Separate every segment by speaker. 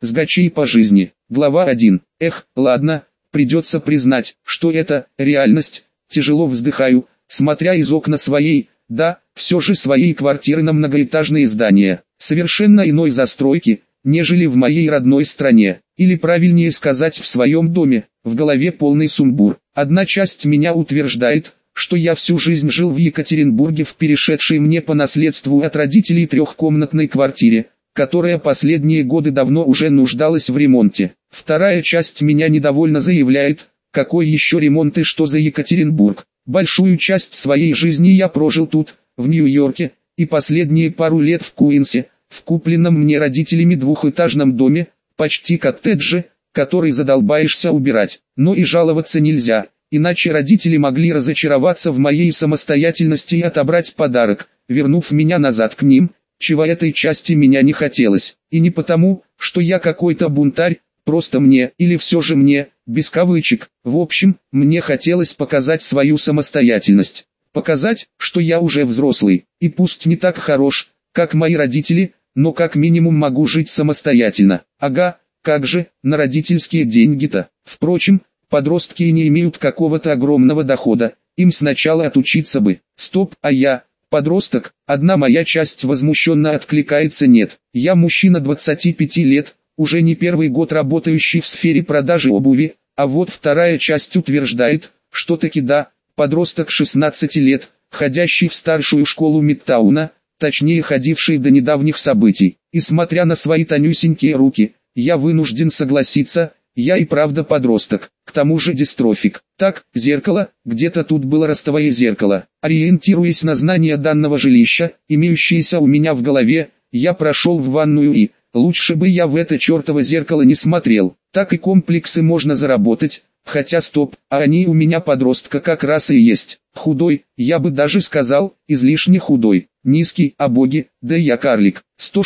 Speaker 1: с гачей по жизни. Глава 1. Эх, ладно, придется признать, что это реальность. Тяжело вздыхаю, смотря из окна своей, да, все же своей квартиры на многоэтажные здания, совершенно иной застройки, нежели в моей родной стране, или правильнее сказать в своем доме. В голове полный сумбур. Одна часть меня утверждает, что я всю жизнь жил в Екатеринбурге в перешедшей мне по наследству от родителей трехкомнатной квартире, которая последние годы давно уже нуждалась в ремонте. Вторая часть меня недовольно заявляет, какой еще ремонт и что за Екатеринбург. Большую часть своей жизни я прожил тут, в Нью-Йорке, и последние пару лет в Куинсе, в купленном мне родителями двухэтажном доме, почти коттедже, который задолбаешься убирать. Но и жаловаться нельзя, иначе родители могли разочароваться в моей самостоятельности и отобрать подарок, вернув меня назад к ним, чего этой части меня не хотелось. И не потому, что я какой-то бунтарь, просто мне, или все же мне, без кавычек, в общем, мне хотелось показать свою самостоятельность. Показать, что я уже взрослый, и пусть не так хорош, как мои родители, но как минимум могу жить самостоятельно. Ага, как же, на родительские деньги-то. Впрочем, подростки не имеют какого-то огромного дохода, им сначала отучиться бы. Стоп, а я, подросток, одна моя часть возмущенно откликается: нет, я мужчина 25 лет, уже не первый год работающий в сфере продажи обуви, а вот вторая часть утверждает, что таки да, подросток 16 лет, ходящий в старшую школу Мидтауна, точнее ходивший до недавних событий. И смотря на свои тонюсенькие руки, я вынужден согласиться, я и правда подросток, к тому же дистрофик. Так, зеркало, где-то тут было ростовое зеркало. Ориентируясь на знание данного жилища, имеющееся у меня в голове, я прошел в ванную и, лучше бы я в это чертово зеркало не смотрел, так и комплексы можно заработать, хотя стоп, а они у меня подростка как раз и есть. Худой, я бы даже сказал, излишне худой, низкий, а боги, да я карлик,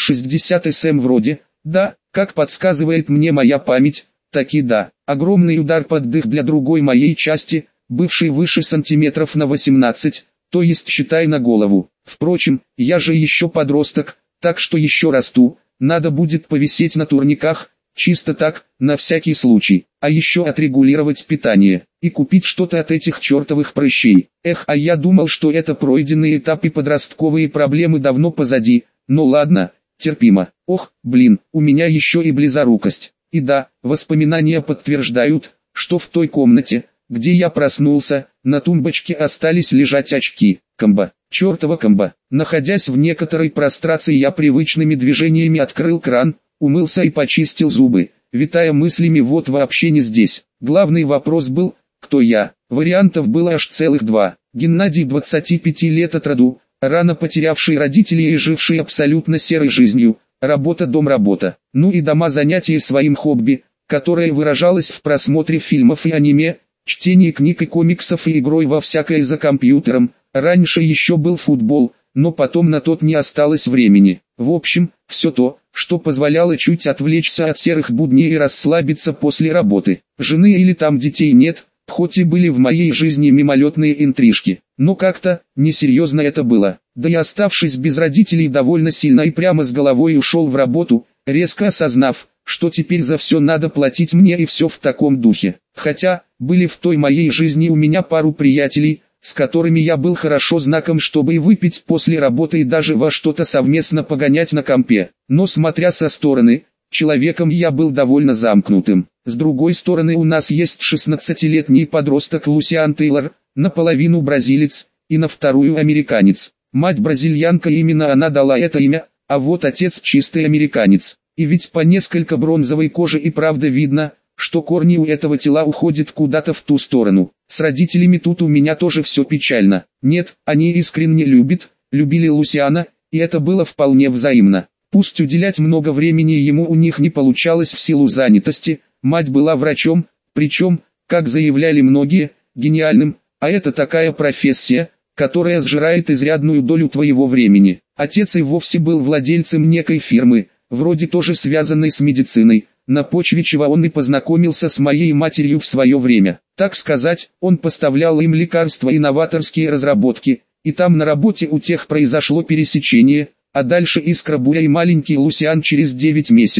Speaker 1: 160 см вроде, да, как подсказывает мне моя память, таки да, огромный удар под дых для другой моей части, бывшей выше сантиметров на 18, то есть считай на голову. Впрочем, я же еще подросток, так что еще расту. Надо будет повисеть на турниках, чисто так, на всякий случай, а еще отрегулировать питание, и купить что-то от этих чертовых прыщей. Эх, а я думал, что это пройденный этап и подростковые проблемы давно позади, ну ладно, терпимо. Ох, блин, у меня еще и близорукость. И да, воспоминания подтверждают, что в той комнате, где я проснулся, на тумбочке остались лежать очки. Комбо, чертова комбо. Находясь в некоторой прострации, я привычными движениями открыл кран, умылся и почистил зубы, витая мыслями вот вообще не здесь. Главный вопрос был, кто я? Вариантов было аж целых два. Геннадий 25 лет от роду, рано потерявший родителей и живший абсолютно серой жизнью, работа-дом-работа. Ну и дома занятия своим хобби, которое выражалось в просмотре фильмов и аниме, чтении книг и комиксов и игрой во всякое за компьютером. Раньше еще был футбол, но потом на тот не осталось времени. В общем, все то, что позволяло чуть отвлечься от серых будней и расслабиться после работы. Жены или там детей нет, хоть и были в моей жизни мимолетные интрижки, но как-то несерьезно это было. Да и оставшись без родителей довольно сильно и прямо с головой ушел в работу, резко осознав, что теперь за все надо платить мне и все в таком духе. Хотя, были в той моей жизни у меня пару приятелей, с которыми я был хорошо знаком, чтобы и выпить после работы и даже во что-то совместно погонять на компе. Но смотря со стороны, человеком я был довольно замкнутым. С другой стороны, у нас есть 16-летний подросток Лусиан Тейлор, наполовину бразилец, и на вторую американец. Мать бразильянка, именно она дала это имя, а вот отец чистый американец. И ведь по несколько бронзовой кожи и правда видно, что корни у этого тела уходят куда-то в ту сторону. С родителями тут у меня тоже все печально. Нет, они искренне любили Лусиана, и это было вполне взаимно. Пусть уделять много времени ему у них не получалось в силу занятости, мать была врачом, причем, как заявляли многие, гениальным, а это такая профессия, которая сжирает изрядную долю твоего времени. Отец и вовсе был владельцем некой фирмы, вроде тоже связанной с медициной, на почве чего он и познакомился с моей матерью в свое время. Так сказать, он поставлял им лекарства и новаторские разработки, и там на работе у тех произошло пересечение, а дальше искра буря и маленький Лусиан через 9 месяцев.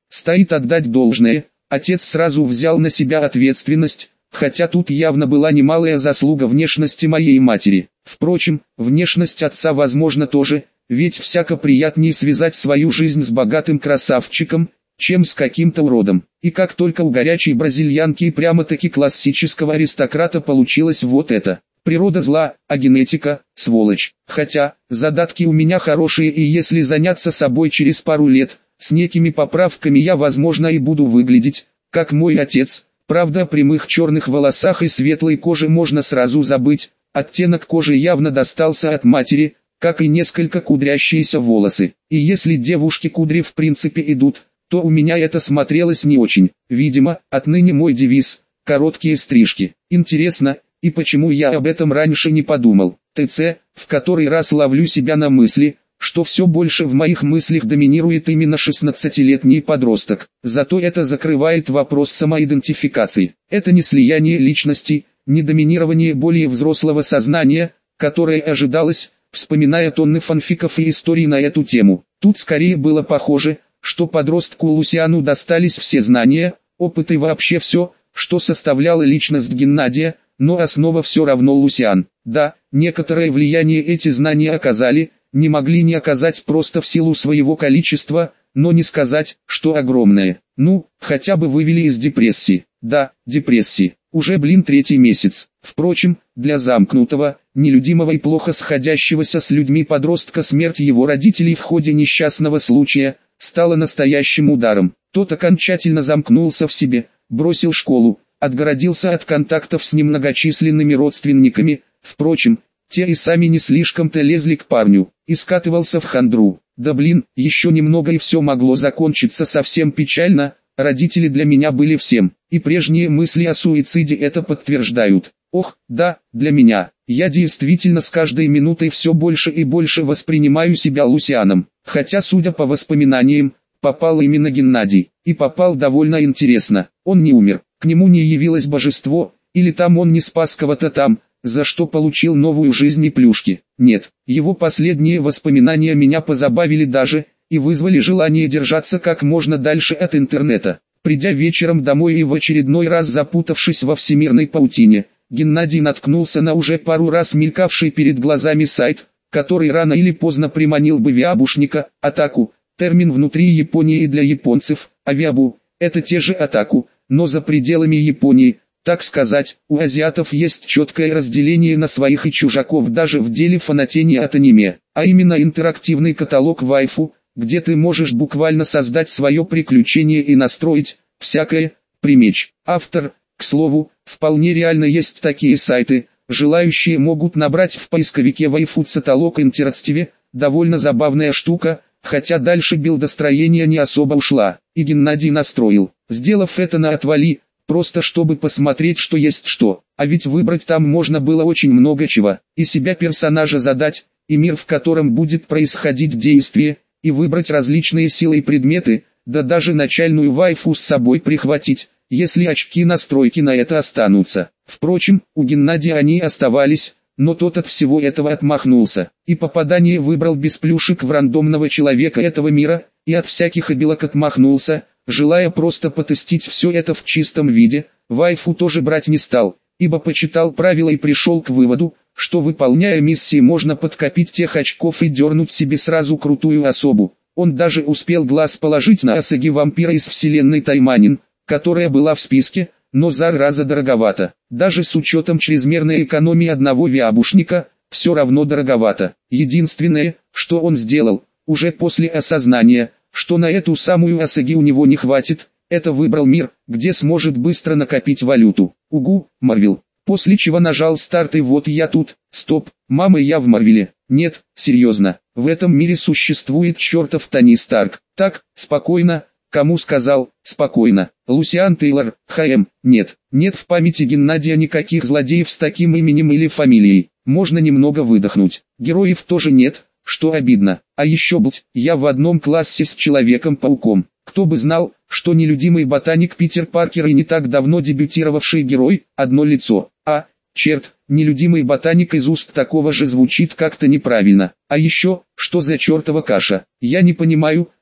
Speaker 1: Стоит отдать должное, отец сразу взял на себя ответственность, хотя тут явно была немалая заслуга внешности моей матери. Впрочем, внешность отца возможно тоже, ведь всяко приятнее связать свою жизнь с богатым красавчиком, чем с каким-то уродом. И как только у горячей бразильянки прямо-таки классического аристократа получилось вот это. Природа зла, а генетика – сволочь. Хотя, задатки у меня хорошие, и если заняться собой через пару лет, с некими поправками я возможно и буду выглядеть, как мой отец. Правда, о прямых черных волосах и светлой коже можно сразу забыть, оттенок кожи явно достался от матери, как и несколько кудрящиеся волосы. И если девушки кудри в принципе идут, то у меня это смотрелось не очень. Видимо, отныне мой девиз – короткие стрижки. Интересно, и почему я об этом раньше не подумал? ТЦ, в который раз ловлю себя на мысли, что все больше в моих мыслях доминирует именно 16-летний подросток. Зато это закрывает вопрос самоидентификации. Это не слияние личности, не доминирование более взрослого сознания, которое ожидалось, вспоминая тонны фанфиков и историй на эту тему. Тут скорее было похоже, что подростку Лусиану достались все знания, опыт и вообще все, что составляло личность Геннадия, но основа все равно Лусиан. Да, некоторое влияние эти знания оказали, не могли не оказать просто в силу своего количества, но не сказать, что огромное. Ну, хотя бы вывели из депрессии. Да, депрессии. Уже третий месяц. Впрочем, для замкнутого, нелюдимого и плохо сходящегося с людьми подростка смерть его родителей в ходе несчастного случая стала настоящим ударом. Тот окончательно замкнулся в себе, бросил школу, отгородился от контактов с немногочисленными родственниками, впрочем, те и сами не слишком-то лезли к парню, и скатывался в хандру. Да еще немного и все могло закончиться совсем печально, родители для меня были всем, и прежние мысли о суициде это подтверждают. Ох, да, для меня. Я действительно с каждой минутой все больше и больше воспринимаю себя Лусианом, хотя, судя по воспоминаниям, попал именно Геннадий, и попал довольно интересно. Он не умер, к нему не явилось божество, или там он не спас кого-то там, за что получил новую жизнь и плюшки. Нет, его последние воспоминания меня позабавили даже, и вызвали желание держаться как можно дальше от интернета. Придя вечером домой и в очередной раз запутавшись во всемирной паутине, Геннадий наткнулся на уже пару раз мелькавший перед глазами сайт, который рано или поздно приманил бы виабушника, атаку, термин внутри Японии для японцев, а виабу – это те же атаку, но за пределами Японии. Так сказать, у азиатов есть четкое разделение на своих и чужаков даже в деле фанатения от аниме, а именно интерактивный каталог вайфу, где ты можешь буквально создать свое приключение и настроить всякое, примечь. Автор, к слову, вполне реально есть такие сайты, желающие могут набрать в поисковике вайфу-каталог интерактиве, довольно забавная штука, хотя дальше билдостроение не особо ушла, и Геннадий настроил, сделав это на отвали, просто чтобы посмотреть, что есть что. А ведь выбрать там можно было очень много чего. И себя персонажа задать, и мир, в котором будет происходить действие, и выбрать различные силы и предметы, да даже начальную вайфу с собой прихватить, если очки настройки на это останутся. Впрочем, у Геннадия они оставались, но тот от всего этого отмахнулся, и попадание выбрал без плюшек в рандомного человека этого мира, и от всяких обилок отмахнулся, желая просто потестить все это в чистом виде. Вайфу тоже брать не стал, ибо почитал правила и пришел к выводу, что выполняя миссии можно подкопить тех очков и дернуть себе сразу крутую особу. Он даже успел глаз положить на Асаги вампира из вселенной Тайманин, которая была в списке, но зараза дороговато. Даже с учетом чрезмерной экономии одного виабушника, все равно дороговато. Единственное, что он сделал, уже после осознания, что на эту самую Асаги у него не хватит, это выбрал мир, где сможет быстро накопить валюту. Угу, Марвел. После чего нажал старт и вот я тут. Стоп, мама, я в Марвеле. Нет, серьезно, в этом мире существует чертов Тони Старк. Так, спокойно. Кому сказал, спокойно. Лусиан Тейлор, ХМ. Нет в памяти Геннадия никаких злодеев с таким именем или фамилией. Можно немного выдохнуть. Героев тоже нет, что обидно. А еще я в одном классе с Человеком-пауком. Кто бы знал, что нелюдимый ботаник Питер Паркер и не так давно дебютировавший герой, одно лицо. Черт, нелюдимый ботаник из уст такого же звучит как-то неправильно. А еще, что за чертова каша? Я не понимаю,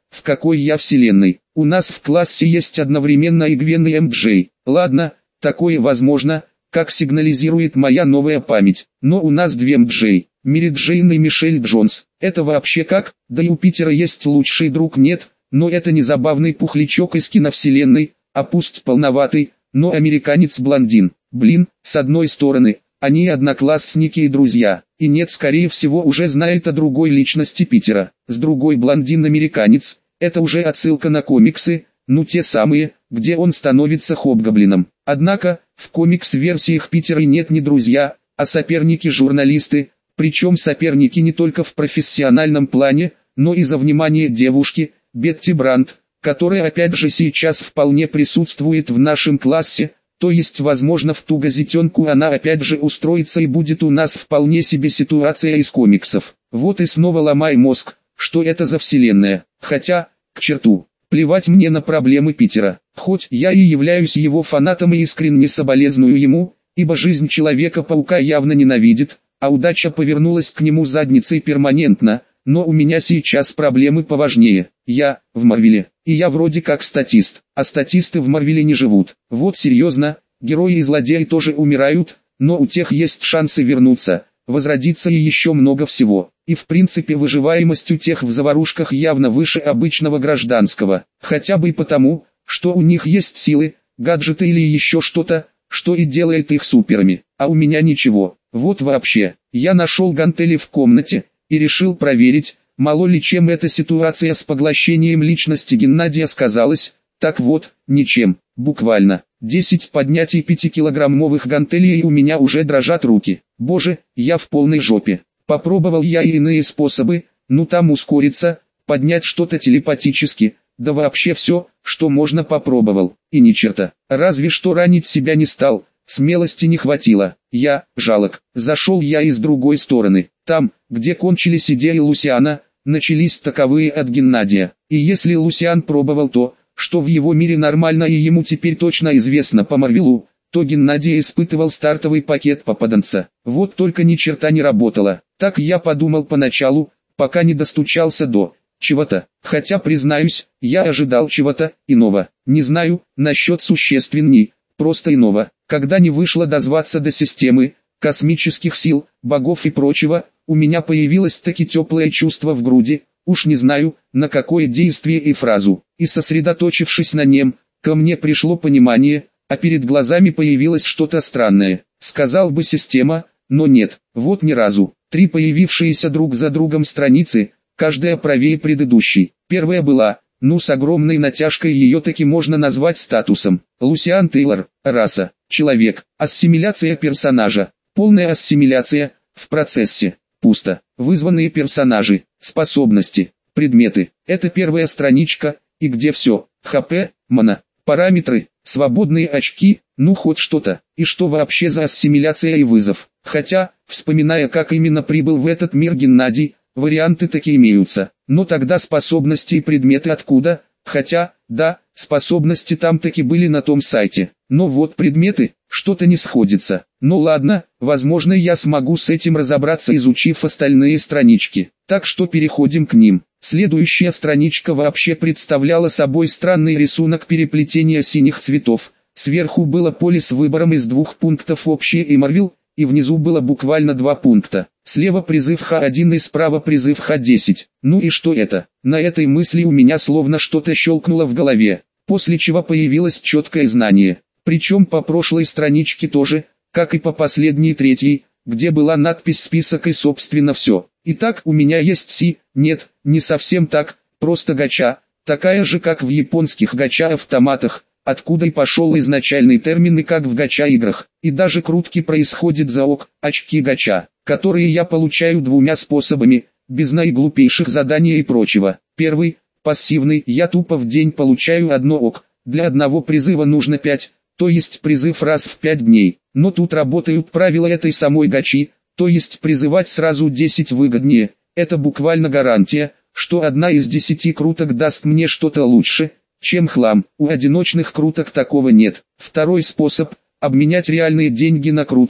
Speaker 1: в какой я вселенной. У нас в классе есть одновременно и Гвен и МДЖ. Ладно, такое возможно, как сигнализирует моя новая память. Но у нас две МДЖ. Мэри Джейн и Мишель Джонс. Это вообще как? Да и у Питера есть лучший друг, нет, но это не забавный пухлячок из киновселенной, а пусть полноватый, но американец-блондин. Блин, с одной стороны, они одноклассники и друзья, и нет, скорее всего уже знает о другой личности Питера. С другой, блондин-американец, это уже отсылка на комиксы, ну те самые, где он становится хобгоблином. Однако, в комикс-версиях Питера нет ни друзья, а соперники-журналисты, причем соперники не только в профессиональном плане, но и за внимание девушки, Бетти Брандт, которая опять же сейчас вполне присутствует в нашем классе, то есть возможно в ту газетенку она опять же устроится и будет у нас вполне себе ситуация из комиксов. Вот и снова ломай мозг, что это за вселенная, хотя, к черту, плевать мне на проблемы Питера, хоть я и являюсь его фанатом и искренне соболезную ему, ибо жизнь Человека-паука явно ненавидит, а удача повернулась к нему задницей перманентно, но у меня сейчас проблемы поважнее. Я в Марвеле, и я вроде как статист, а статисты в Марвеле не живут. Вот серьезно, герои и злодеи тоже умирают, но у тех есть шансы вернуться, возродиться и еще много всего. И в принципе выживаемость у тех в заварушках явно выше обычного гражданского, хотя бы и потому, что у них есть силы, гаджеты или еще что-то, что и делает их суперами, а у меня ничего. Вот вообще, я нашел гантели в комнате, и решил проверить, мало ли чем эта ситуация с поглощением личности Геннадия сказалась. Так вот, ничем, буквально. 10 поднятий 5-килограммовых гантелей и у меня уже дрожат руки. Боже, я в полной жопе. Попробовал я и иные способы, ну там ускориться, поднять что-то телепатически, да вообще все, что можно попробовал, и ни черта. Разве что ранить себя не стал. Смелости не хватило. Жалок. Зашел я и с другой стороны. Там, где кончились идеи Лусиана, начались таковые от Геннадия. И если Лусиан пробовал то, что в его мире нормально и ему теперь точно известно по Марвелу, то Геннадий испытывал стартовый пакет попаданца. Вот только ни черта не работало. Так я подумал поначалу, пока не достучался до чего-то. Хотя, признаюсь, я ожидал чего-то иного. Не знаю, насчет существенней, просто иного. Когда не вышло дозваться до системы, космических сил, богов и прочего, у меня появилось таки теплое чувство в груди, уж не знаю, на какое действие и фразу, и сосредоточившись на нем, ко мне пришло понимание, а перед глазами появилось что-то странное. Сказал бы система, но нет, вот ни разу. 3 появившиеся друг за другом страницы, каждая правее предыдущей. Первая была, с огромной натяжкой ее таки можно назвать статусом. Лусиан Тейлор, раса, человек, ассимиляция персонажа, полная ассимиляция, в процессе, пусто, вызванные персонажи, способности, предметы. Это первая страничка, и где все, ХП, мана, параметры, свободные очки, хоть что-то. И что вообще за ассимиляция и вызов. Хотя, вспоминая как именно прибыл в этот мир Геннадий, варианты такие имеются. Но тогда способности и предметы откуда? Хотя, да, способности там таки были на том сайте. Но вот предметы, что-то не сходится. Ну ладно, возможно я смогу с этим разобраться, изучив остальные странички. Так что переходим к ним. Следующая страничка вообще представляла собой странный рисунок переплетения синих цветов. Сверху было поле с выбором из 2 пунктов общее и Марвел, и внизу было буквально 2 пункта. Слева призыв Х1 и справа призыв Х10. Ну и что это? На этой мысли у меня словно что-то щелкнуло в голове, после чего появилось четкое знание. Причем по прошлой страничке тоже, как и по последней 3, где была надпись «Список» и собственно все. Итак, у меня есть нет, не совсем так, просто гача, такая же как в японских гача-автоматах, откуда и пошел изначальный термин и как в гача-играх. И даже крутки происходит за очки гача, которые я получаю 2 способами, без наиглупейших заданий и прочего. Первый, пассивный, я тупо в день получаю 1 для одного призыва нужно 5, то есть призыв раз в 5 дней. Но тут работают правила этой самой гачи, то есть призывать сразу 10 выгоднее. Это буквально гарантия, что 1 из 10 круток даст мне что-то лучше, чем хлам. У одиночных круток такого нет. Второй способ – обменять реальные деньги на крутки.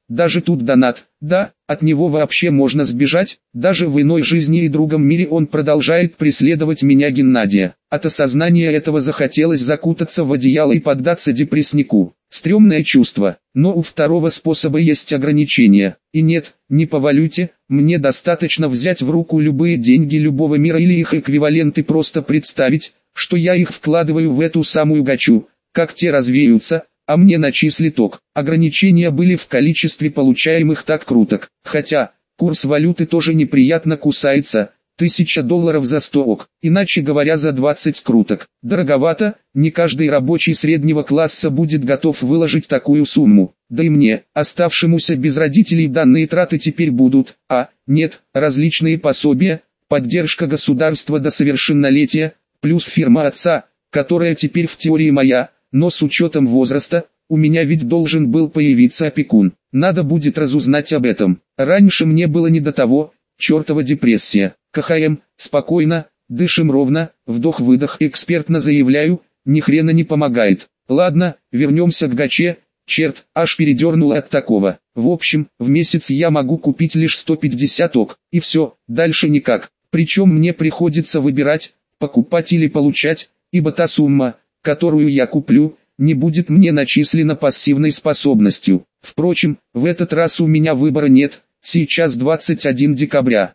Speaker 1: даже тут донат, да, от него вообще можно сбежать, даже в иной жизни и другом мире он продолжает преследовать меня Геннадия. От осознания этого захотелось закутаться в одеяло и поддаться депресснику. Стрёмное чувство, но у второго способа есть ограничения. И нет, не по валюте, мне достаточно взять в руку любые деньги любого мира или их эквиваленты, просто представить, что я их вкладываю в эту самую гачу, как те развеются, а мне начислит ток. Ограничения были в количестве получаемых так круток, хотя, курс валюты тоже неприятно кусается, $1000 за 100 ок, иначе говоря за 20 круток. Дороговато, не каждый рабочий среднего класса будет готов выложить такую сумму, да и мне, оставшемуся без родителей, данные траты теперь будут, нет, различные пособия, поддержка государства до совершеннолетия, плюс фирма отца, которая теперь в теории моя, но с учетом возраста, у меня ведь должен был появиться опекун. Надо будет разузнать об этом. Раньше мне было не до того, чертова депрессия. КХМ, спокойно, дышим ровно, вдох-выдох, экспертно заявляю, ни хрена не помогает. Ладно, вернемся к гаче, черт, аж передернуло от такого. В общем, в месяц я могу купить лишь 150 ок, и все, дальше никак. Причем мне приходится выбирать, покупать или получать, ибо та сумма, которую я куплю, не будет мне начислена пассивной способностью. Впрочем, в этот раз у меня выбора нет. Сейчас 21 декабря,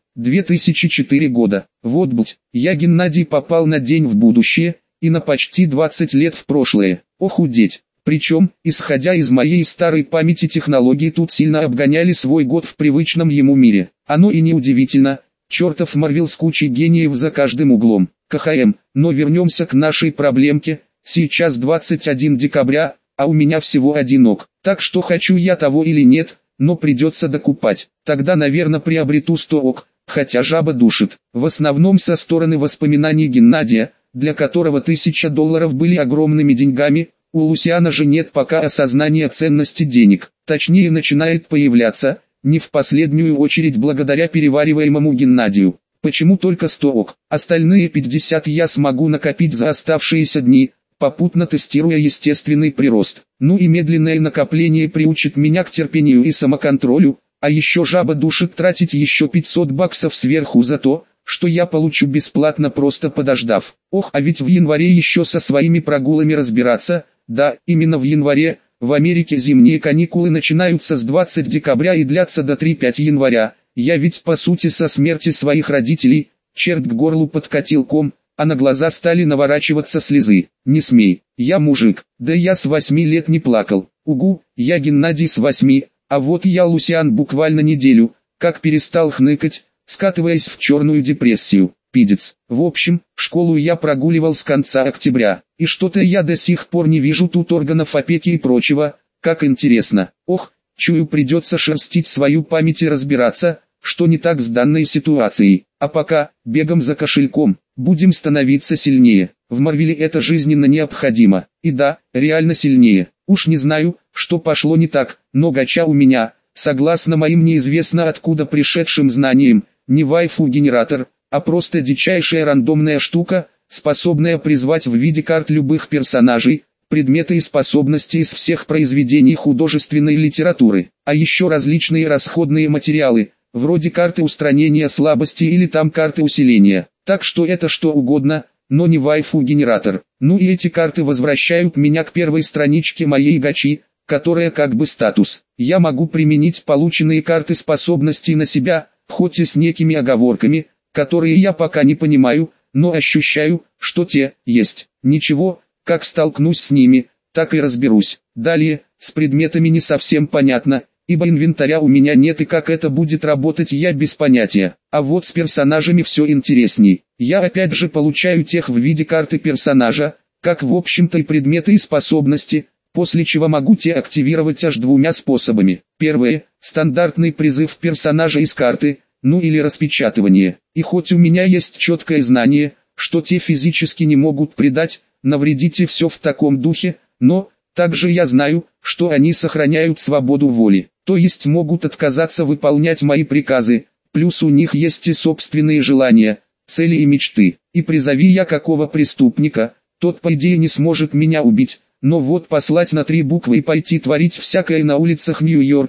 Speaker 1: 2004 года. Вот будь, я Геннадий попал на день в будущее, и на почти 20 лет в прошлое. Охудеть. Причем, исходя из моей старой памяти, технологии тут сильно обгоняли свой год в привычном ему мире. Оно и не удивительно, чертов Марвел с кучей гениев за каждым углом. КХМ, но вернемся к нашей проблемке. Сейчас 21 декабря, а у меня всего один ок. Так что хочу я того или нет, но придется докупать. Тогда, наверное, приобрету 100 ок, хотя жаба душит. В основном со стороны воспоминаний Геннадия, для которого $1000 были огромными деньгами. У Лусиана же нет пока осознания ценности денег. Точнее, начинает появляться, не в последнюю очередь благодаря перевариваемому Геннадию. Почему только 100 ок? Остальные 50 я смогу накопить за оставшиеся дни, попутно тестируя естественный прирост. Ну и медленное накопление приучит меня к терпению и самоконтролю, а еще жаба душит тратить еще $500 сверху за то, что я получу бесплатно, просто подождав. Ох, а ведь в январе еще со своими прогулами разбираться. Да, именно в январе. В Америке зимние каникулы начинаются с 20 декабря и длятся до 3-5 января. Я ведь по сути со смерти своих родителей, черт, к горлу подкатил ком, а на глаза стали наворачиваться слезы. Не смей, я мужик, да я с 8 лет не плакал. Угу, я Геннадий с 8, а вот я Лусиан буквально неделю, как перестал хныкать, скатываясь в черную депрессию. Пидец. В общем, школу я прогуливал с конца октября, и что-то я до сих пор не вижу тут органов опеки и прочего, как интересно. Ох, чую, придется шерстить свою память и разбираться, что не так с данной ситуацией. А пока, бегом за кошельком, будем становиться сильнее. В Марвеле это жизненно необходимо. И да, реально сильнее. Уж не знаю, что пошло не так, но гача у меня, согласно моим неизвестно откуда пришедшим знаниям, не вайфу-генератор, а просто дичайшая рандомная штука, способная призвать в виде карт любых персонажей, предметы и способности из всех произведений художественной литературы, а еще различные расходные материалы, вроде карты устранения слабости или там карты усиления. Так что это что угодно, но не вайфу-генератор. Ну и эти карты возвращают меня к первой страничке моей гачи, которая как бы статус. Я могу применить полученные карты способностей на себя, хоть и с некими оговорками, которые я пока не понимаю, но ощущаю, что те есть. Ничего, как столкнусь с ними, так и разберусь. Далее, с предметами не совсем понятно, ибо инвентаря у меня нет, и как это будет работать, я без понятия. А вот с персонажами все интересней. Я опять же получаю тех в виде карты персонажа, как в общем-то и предметы и способности, после чего могу те активировать аж двумя способами. Первое – стандартный призыв персонажа из карты, ну или распечатывание. И хоть у меня есть четкое знание, что те физически не могут предать, навредить и все в таком духе, но, также я знаю, что они сохраняют свободу воли, то есть могут отказаться выполнять мои приказы, плюс у них есть и собственные желания, цели и мечты. И призови я какого преступника, тот по идее не сможет меня убить, но вот послать на 3 буквы и пойти творить всякое на улицах Нью-Йорка,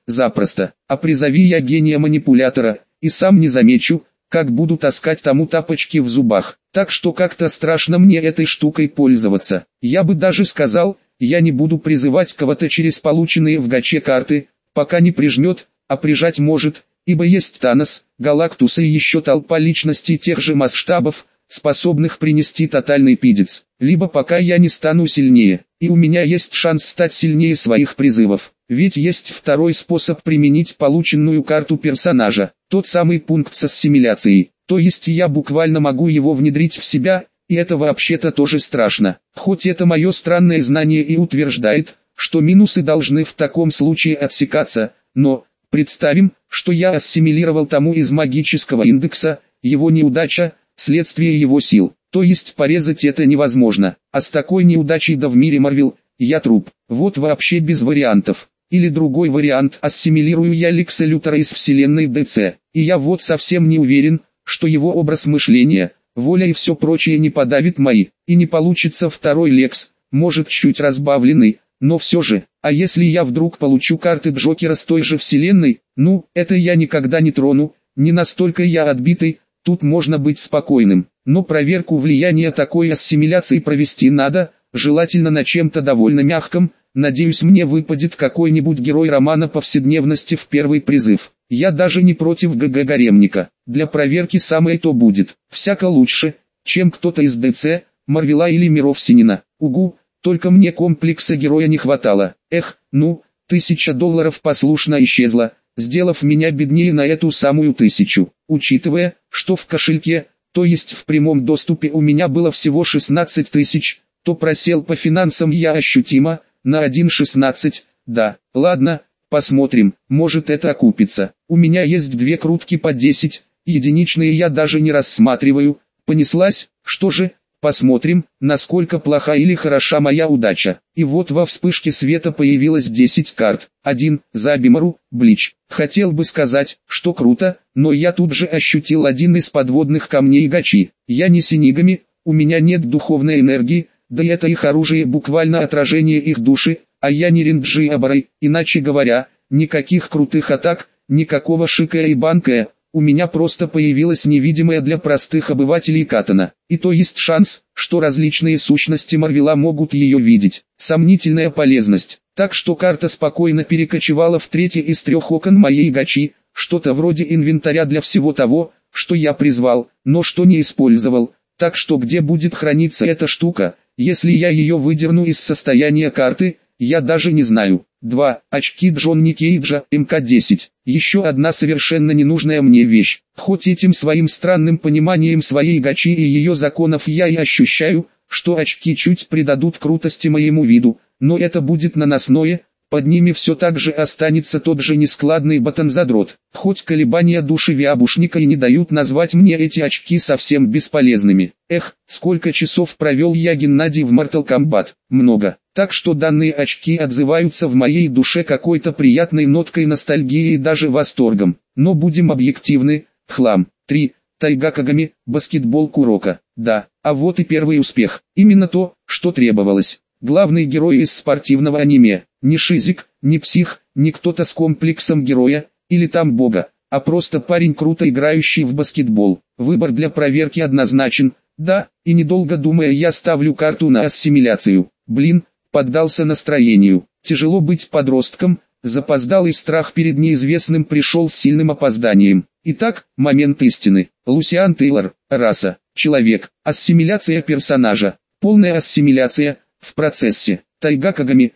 Speaker 1: запросто. А призови я гения-манипулятора, и сам не замечу, как буду таскать тому тапочки в зубах. Так что как-то страшно мне этой штукой пользоваться. Я бы даже сказал, я не буду призывать кого-то через полученные в гаче карты, пока не прижмет, а прижать может, ибо есть Танос, Галактус и еще толпа личностей тех же масштабов, способных принести тотальный пиздец. Либо пока я не стану сильнее, и у меня есть шанс стать сильнее своих призывов. Ведь есть второй способ применить полученную карту персонажа, тот самый пункт с ассимиляцией. То есть я буквально могу его внедрить в себя, и это вообще-то тоже страшно. Хоть это мое странное знание и утверждает, что минусы должны в таком случае отсекаться, но, представим, что я ассимилировал тому из магического индекса, его неудача, следствие его сил. То есть порезать это невозможно, а с такой неудачей да в мире Марвел, я труп. Вот вообще без вариантов. Или другой вариант, ассимилирую я Лекса Лютера из вселенной DC, и я вот совсем не уверен, что его образ мышления, воля и все прочее не подавит мои, и не получится второй Лекс, может чуть разбавленный, но все же. А если я вдруг получу карты Джокера с той же вселенной, ну, это я никогда не трону, не настолько я отбитый, тут можно быть спокойным. Но проверку влияния такой ассимиляции провести надо, желательно на чем-то довольно мягком. Надеюсь, мне выпадет какой-нибудь герой романа повседневности в первый призыв. Я даже не против ГГ Гаремника. Для проверки самое то будет. Всяко лучше, чем кто-то из ДЦ, Марвела или Миров Синина. Угу, только мне комплекса героя не хватало. Эх, ну, $1000 послушно исчезла, сделав меня беднее на эту самую 1000. Учитывая, что в кошельке, то есть в прямом доступе у меня было всего 16 тысяч, то просел по финансам я ощутимо, на 1.16, да, ладно, посмотрим, может это окупится. У меня есть 2 крутки по 10, единичные я даже не рассматриваю, понеслась, что же, посмотрим, насколько плоха или хороша моя удача. И вот во вспышке света появилось 10 карт. 1, Забимару, Блич. Хотел бы сказать, что круто, но я тут же ощутил один из подводных камней гачи. Я не Синигами, у меня нет духовной энергии, да это их оружие буквально отражение их души, а я не Ринджи Абарай, иначе говоря, никаких крутых атак, никакого шика и банкая, у меня просто появилась невидимая для простых обывателей катана. И то есть шанс, что различные сущности Марвела могут ее видеть. Сомнительная полезность. Так что карта спокойно перекочевала в третье из 3 окон моей гачи, что-то вроде инвентаря для всего того, что я призвал, но что не использовал. Так что где будет храниться эта штука, если я ее выдерну из состояния карты, я даже не знаю. 2. Очки Джонни Кейджа, МК-10. Еще одна совершенно ненужная мне вещь. Хоть этим своим странным пониманием своей гачи и ее законов я и ощущаю, что очки чуть придадут крутости моему виду, но это будет наносное, под ними все так же останется тот же нескладный ботан-задрот. Хоть колебания души Виабушника и не дают назвать мне эти очки совсем бесполезными. Эх, сколько часов провел я Геннадий в Mortal Kombat. Много. Так что данные очки отзываются в моей душе какой-то приятной ноткой ностальгии и даже восторгом. Но будем объективны, хлам. 3. Тайга Кагами, баскетбол Куроко. Да, а вот и первый успех. Именно то, что требовалось. Главный герой из спортивного аниме. Не шизик, не псих, не кто-то с комплексом героя, или там бога, а просто парень, круто играющий в баскетбол. Выбор для проверки однозначен, да, и недолго думая я ставлю карту на ассимиляцию. Блин, поддался настроению. Тяжело быть подростком, запоздалый страх перед неизвестным пришел с сильным опозданием. Итак, момент истины. Лусиан Тейлор, раса, человек, ассимиляция персонажа, полная ассимиляция, в процессе. Тайга Кагами,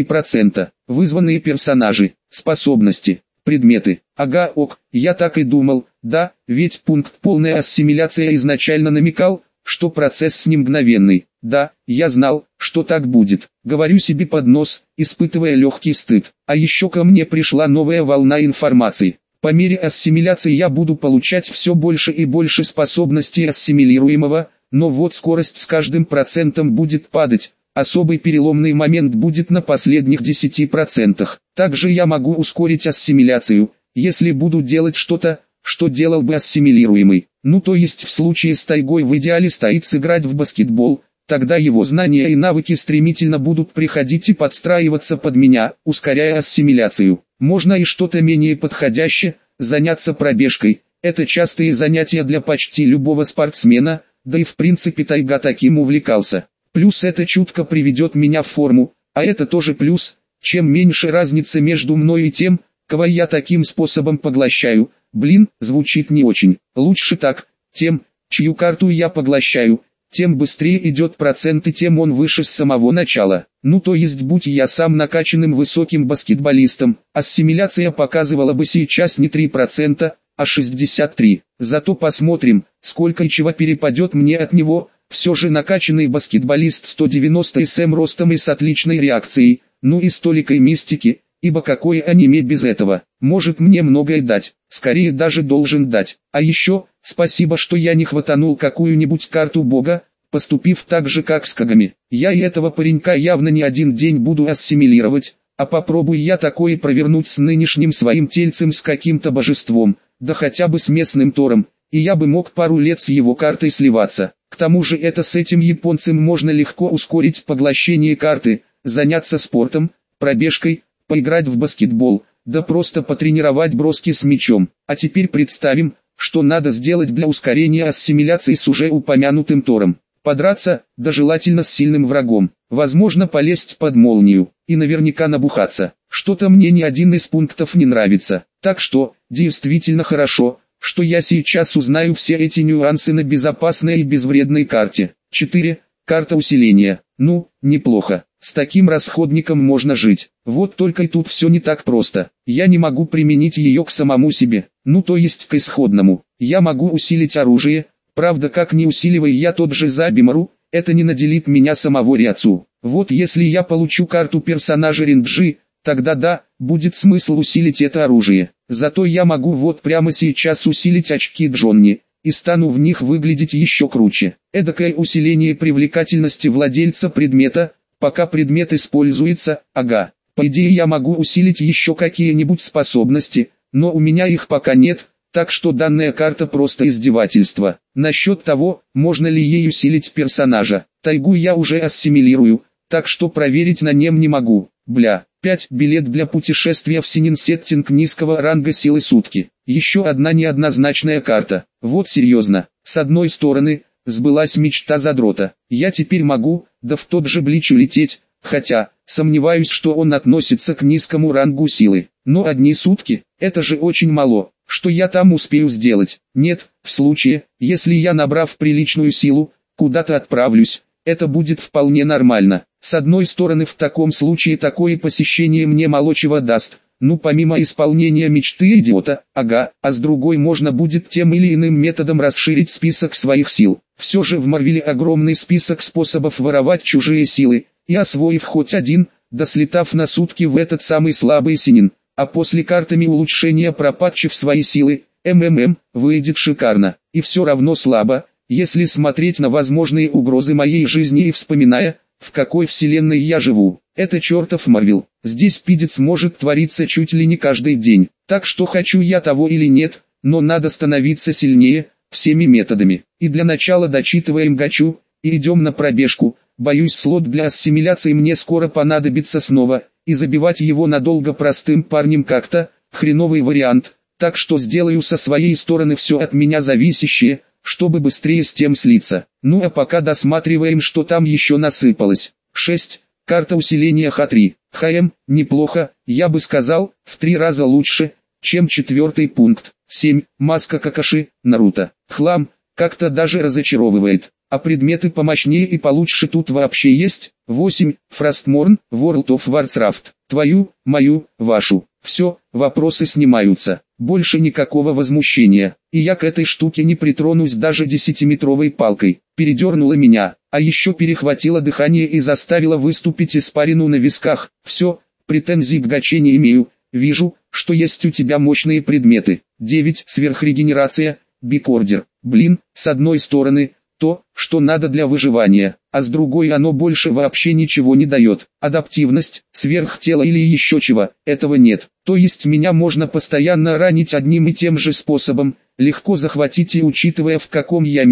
Speaker 1: 3%. Вызванные персонажи, способности, предметы. Ага, ок, я так и думал, да, ведь пункт полная ассимиляция изначально намекал, что процесс с ним мгновенный. Да, я знал, что так будет. Говорю себе под нос, испытывая легкий стыд. А еще ко мне пришла новая волна информации. По мере ассимиляции я буду получать все больше и больше способностей ассимилируемого, но вот скорость с каждым процентом будет падать. Особый переломный момент будет на последних 10%. Также я могу ускорить ассимиляцию, если буду делать что-то, что делал бы ассимилируемый. Ну то есть в случае с тайгой в идеале стоит сыграть в баскетбол, тогда его знания и навыки стремительно будут приходить и подстраиваться под меня, ускоряя ассимиляцию. Можно и что-то менее подходящее, заняться пробежкой. Это частые занятия для почти любого спортсмена, да и в принципе тайга таким увлекался. Плюс это чутко приведет меня в форму, а это тоже плюс. Чем меньше разница между мной и тем, кого я таким способом поглощаю, звучит не очень. Лучше так, тем, чью карту я поглощаю, тем быстрее идет процент и тем он выше с самого начала. Ну то есть будь я сам накачанным высоким баскетболистом, ассимиляция показывала бы сейчас не 3%, а 63%. Зато посмотрим, сколько и чего перепадет мне от него. Все же накачанный баскетболист 190 см ростом и с отличной реакцией, ну и столикой мистики, ибо какое аниме без этого, может мне многое дать, скорее даже должен дать. А еще, спасибо, что я не хватанул какую-нибудь карту бога, поступив так же как с Кагами. Я и этого паренька явно не один день буду ассимилировать, а попробуй я такое провернуть с нынешним своим тельцем с каким-то божеством, да хотя бы с местным Тором, и я бы мог пару лет с его картой сливаться. К тому же это с этим японцем можно легко ускорить поглощение карты, заняться спортом, пробежкой, поиграть в баскетбол, да просто потренировать броски с мячом. А теперь представим, что надо сделать для ускорения ассимиляции с уже упомянутым Тором. Подраться, да желательно с сильным врагом. Возможно полезть под молнию, и наверняка набухаться. Что-то мне ни один из пунктов не нравится. Так что, действительно хорошо, что я сейчас узнаю все эти нюансы на безопасной и безвредной карте. 4. Карта усиления. Ну, неплохо. С таким расходником можно жить. Вот только и тут все не так просто. Я не могу применить ее к самому себе. Ну то есть к исходному. Я могу усилить оружие. Правда, как не усиливая я тот же Забимару, это не наделит меня самого Риацу. Вот если я получу карту персонажа Ринджи, тогда да, будет смысл усилить это оружие. Зато я могу вот прямо сейчас усилить очки Джонни, и стану в них выглядеть еще круче. Эдакое усиление привлекательности владельца предмета, пока предмет используется, ага. По идее я могу усилить еще какие-нибудь способности, но у меня их пока нет, так что данная карта просто издевательство. Насчет того, можно ли ей усилить персонажа, тайгу я уже ассимилирую, так что проверить на нем не могу. 5. Билет для путешествия в Синин-сеттинг низкого ранга силы сутки. Еще одна неоднозначная карта. Вот серьезно, с одной стороны, сбылась мечта задрота. Я теперь могу, да в тот же Блич улететь, хотя, сомневаюсь, что он относится к низкому рангу силы. Но одни сутки, это же очень мало. Что я там успею сделать? Нет, в случае, если я, набрав приличную силу, куда-то отправлюсь, это будет вполне нормально. С одной стороны, в таком случае такое посещение мне мало чего даст, ну помимо исполнения мечты идиота, ага, а с другой можно будет тем или иным методом расширить список своих сил. Все же в Марвеле огромный список способов воровать чужие силы, и освоив хоть один, да слетав на сутки в этот самый слабый Синин, а после картами улучшения пропатчив свои силы, выйдет шикарно, и все равно слабо, если смотреть на возможные угрозы моей жизни и вспоминая, в какой вселенной я живу. Это чертов Марвел. Здесь пиздец может твориться чуть ли не каждый день. Так что хочу я того или нет, но надо становиться сильнее, всеми методами. И для начала дочитываем гачу, и идем на пробежку. Боюсь, слот для ассимиляции мне скоро понадобится снова, и забивать его надолго простым парнем как-то, хреновый вариант. Так что сделаю со своей стороны все от меня зависящее, чтобы быстрее с тем слиться. Ну а пока досматриваем, что там еще насыпалось. 6. Карта усиления Х3. Неплохо, я бы сказал, в 3 раза лучше, чем 4 пункт. 7. Маска Какаши, Наруто. Хлам, как-то даже разочаровывает. А предметы помощнее и получше тут вообще есть. 8. Frostmourne, World of Warcraft. Твою, мою, вашу. Все, вопросы снимаются. Больше никакого возмущения. И я к этой штуке не притронусь даже 10-метровой палкой. Передернула меня, а еще перехватило дыхание и заставило выступить испарину на висках. Все, претензий к гаче не имею. Вижу, что есть у тебя мощные предметы. 9. Сверхрегенерация, бикордер. С одной стороны, то, что надо для выживания, а с другой оно больше вообще ничего не дает. Адаптивность, сверхтело или еще чего, этого нет. То есть меня можно постоянно ранить одним и тем же способом, легко захватить и учитывая в каком я мире,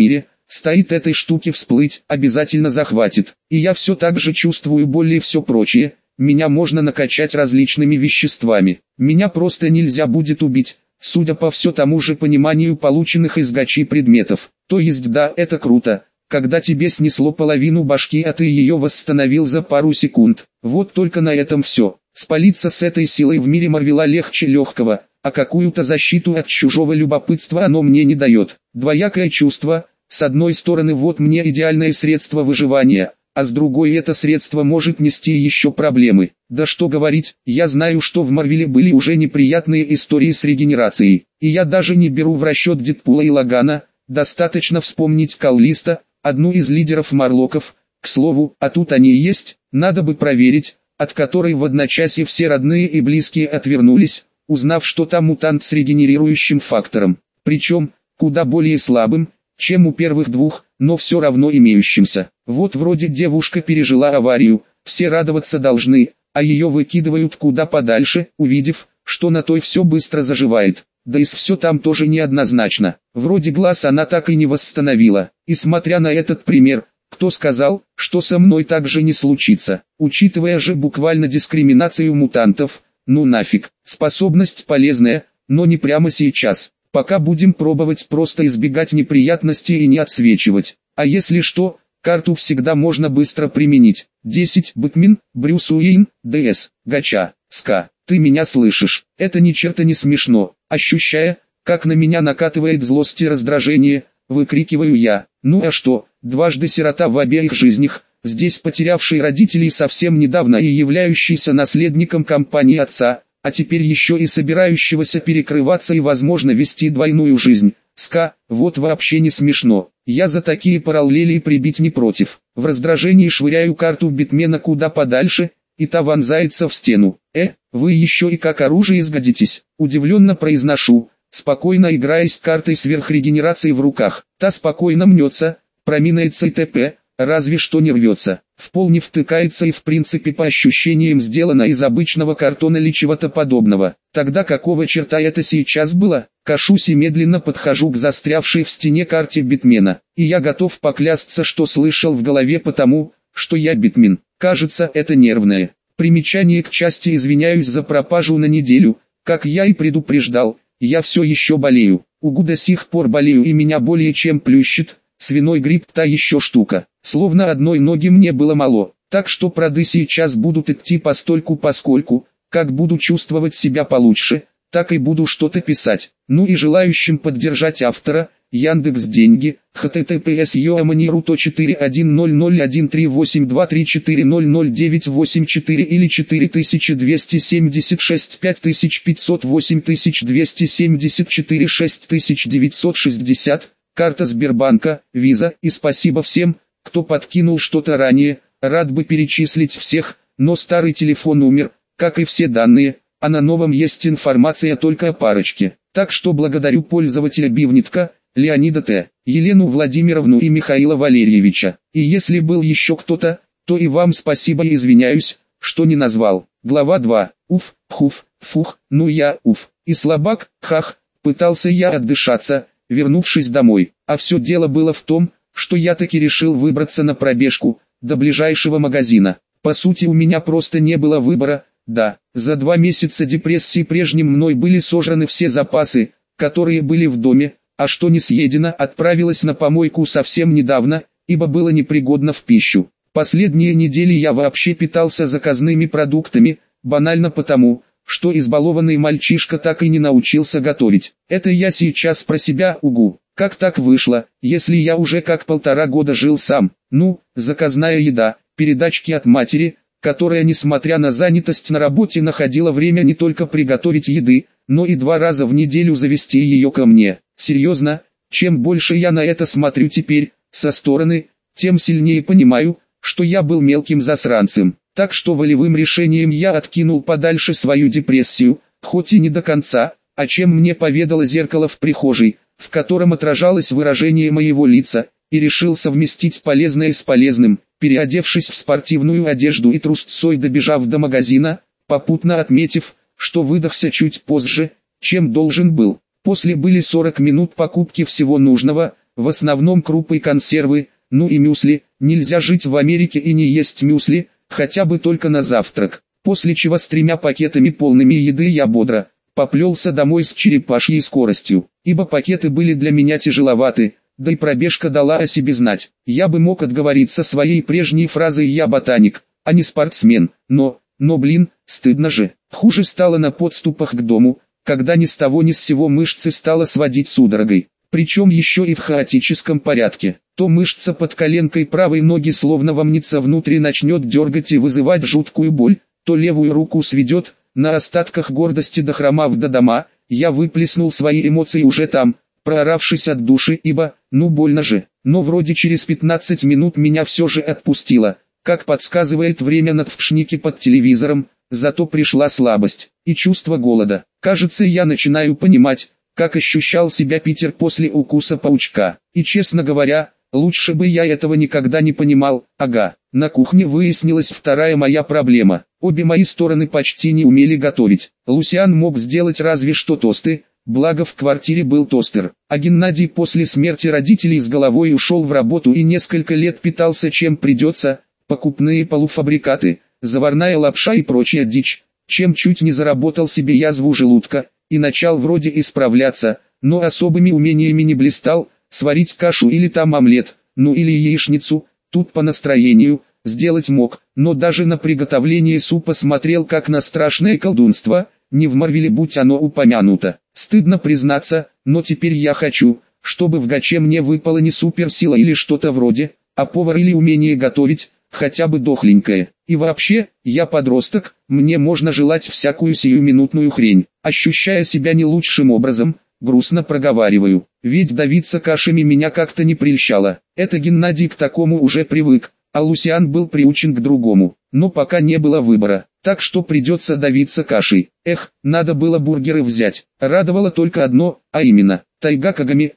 Speaker 1: стоит этой штуки всплыть, обязательно захватит. И я все так же чувствую боль и все прочее. Меня можно накачать различными веществами. Меня просто нельзя будет убить, судя по все тому же пониманию полученных из гачи предметов. То есть да, это круто, когда тебе снесло половину башки, а ты ее восстановил за пару секунд. Вот только на этом все. Спалиться с этой силой в мире Марвела легче легкого, а какую-то защиту от чужого любопытства оно мне не дает. Двоякое чувство: с одной стороны вот мне идеальное средство выживания, а с другой это средство может нести еще проблемы. Да что говорить, я знаю, что в Марвеле были уже неприятные истории с регенерацией, и я даже не беру в расчет Дэдпула и Логана, достаточно вспомнить Каллиста, одну из лидеров Марлоков, к слову, а тут они и есть, надо бы проверить, от которой в одночасье все родные и близкие отвернулись, узнав, что там мутант с регенерирующим фактором, причем, куда более слабым, чем у первых двух, но все равно имеющимся. Вот вроде девушка пережила аварию, все радоваться должны, а ее выкидывают куда подальше, увидев, что на той все быстро заживает. Да и все там тоже неоднозначно. Вроде глаз она так и не восстановила. И смотря на этот пример, кто сказал, что со мной так же не случится, учитывая же буквально дискриминацию мутантов, ну нафиг. Способность полезная, но не прямо сейчас. Пока будем пробовать просто избегать неприятностей и не отсвечивать. А если что, карту всегда можно быстро применить. 10. Бэтмен, Брюс Уэйн, ДС, Гача, СК. Ты меня слышишь? Это ни черта не смешно. Ощущая, как на меня накатывает злость и раздражение, выкрикиваю я. Ну а что, дважды сирота в обеих жизнях, здесь потерявший родителей совсем недавно и являющийся наследником компании отца, а теперь еще и собирающегося перекрываться и возможно вести двойную жизнь. СК, вот вообще не смешно. Я за такие параллели прибить не против. В раздражении швыряю карту Бэтмена куда подальше, и та вонзается в стену. Вы еще и как оружие сгодитесь. Удивленно произношу, спокойно играясь картой сверхрегенерации в руках. Та спокойно мнется, проминается и т.п., разве что не рвется. В пол не втыкается и в принципе по ощущениям сделано из обычного картона или чего-то подобного. Тогда какого черта это сейчас было? Кашусь и медленно подхожу к застрявшей в стене карте Бэтмена. И я готов поклясться, что слышал в голове потому, что я Бэтмен. Кажется, это нервное. Примечание к части: извиняюсь за пропажу на неделю, как я и предупреждал, я все еще болею. Угу, до сих пор болею и меня более чем плющит. Свиной грипп та еще штука, словно одной ноги мне было мало, так что проды сейчас будут идти постольку-поскольку, как буду чувствовать себя получше, так и буду что-то писать. Ну и желающим поддержать автора, Яндекс.Деньги, https://41001138234000984 или 4276 5500 8274 6960. Карта Сбербанка, Виза, и спасибо всем, кто подкинул что-то ранее, рад бы перечислить всех, но старый телефон умер, как и все данные, а на новом есть информация только о парочке. Так что благодарю пользователя Бивнитка, Леонида Т., Елену Владимировну и Михаила Валерьевича. И если был еще кто-то, то и вам спасибо и извиняюсь, что не назвал. Глава 2. Уф, хуф, фух, ну я, уф. И слабак, хах, пытался я отдышаться, вернувшись домой. А все дело было в том, что я таки решил выбраться на пробежку, до ближайшего магазина. По сути у меня просто не было выбора, да, за 2 месяца депрессии прежним мной были сожраны все запасы, которые были в доме, а что не съедено отправилось на помойку совсем недавно, ибо было непригодно в пищу. Последние недели я вообще питался заказными продуктами, банально потому, что избалованный мальчишка так и не научился готовить. Это я сейчас про себя, угу. Как так вышло, если я уже как 1,5 года жил сам? Ну, заказная еда, передачки от матери, которая несмотря на занятость на работе находила время не только приготовить еды, но и 2 раза в неделю завести ее ко мне. Серьезно, чем больше я на это смотрю теперь, со стороны, тем сильнее понимаю, что я был мелким засранцем. Так что волевым решением я откинул подальше свою депрессию, хоть и не до конца, о чем мне поведало зеркало в прихожей, в котором отражалось выражение моего лица, и решил совместить полезное с полезным, переодевшись в спортивную одежду и трусцой добежав до магазина, попутно отметив, что выдохся чуть позже, чем должен был. После были 40 минут покупки всего нужного, в основном крупы и консервы, ну и мюсли. Нельзя жить в Америке и не есть мюсли, хотя бы только на завтрак. После чего с 3 пакетами полными еды я бодро поплелся домой с черепашьей скоростью, ибо пакеты были для меня тяжеловаты, да и пробежка дала о себе знать. Я бы мог отговориться своей прежней фразой «я ботаник», а не спортсмен, но блин, стыдно же. Хуже стало на подступах к дому, когда ни с того ни с сего мышцы стало сводить судорогой, причем еще и в хаотическом порядке. То мышца под коленкой правой ноги словно вомнится внутрь и начнет дергать и вызывать жуткую боль, то левую руку сведет, на остатках гордости дохромав до дома. Я выплеснул свои эмоции уже там, прооравшись от души, ибо, ну больно же, но вроде через 15 минут меня все же отпустило, как подсказывает время на тфшнике под телевизором, зато пришла слабость и чувство голода. Кажется, я начинаю понимать, как ощущал себя Питер после укуса паучка, и честно говоря, лучше бы я этого никогда не понимал. Ага, на кухне выяснилась вторая моя проблема. Обе мои стороны почти не умели готовить. Лусиан мог сделать разве что тосты, благо в квартире был тостер, а Геннадий после смерти родителей с головой ушел в работу и несколько лет питался чем придется, покупные полуфабрикаты, заварная лапша и прочая дичь, чем чуть не заработал себе язву желудка, и начал вроде исправляться, но особыми умениями не блистал, сварить кашу или там омлет, ну или яичницу, тут по настроению, сделать мог, но даже на приготовление супа смотрел как на страшное колдунство, не в Марвеле будь оно упомянуто. Стыдно признаться, но теперь я хочу, чтобы в гаче мне выпала не суперсила или что-то вроде, а повар или умение готовить, хотя бы дохленькое. И вообще, я подросток, мне можно желать всякую сиюминутную хрень. Ощущая себя не лучшим образом, грустно проговариваю, ведь давиться кашами меня как-то не прельщало. Это Геннадий к такому уже привык, а Лусиан был приучен к другому, но пока не было выбора, так что придется давиться кашей. Эх, надо было бургеры взять. Радовало только одно, а именно, тайга Кагами,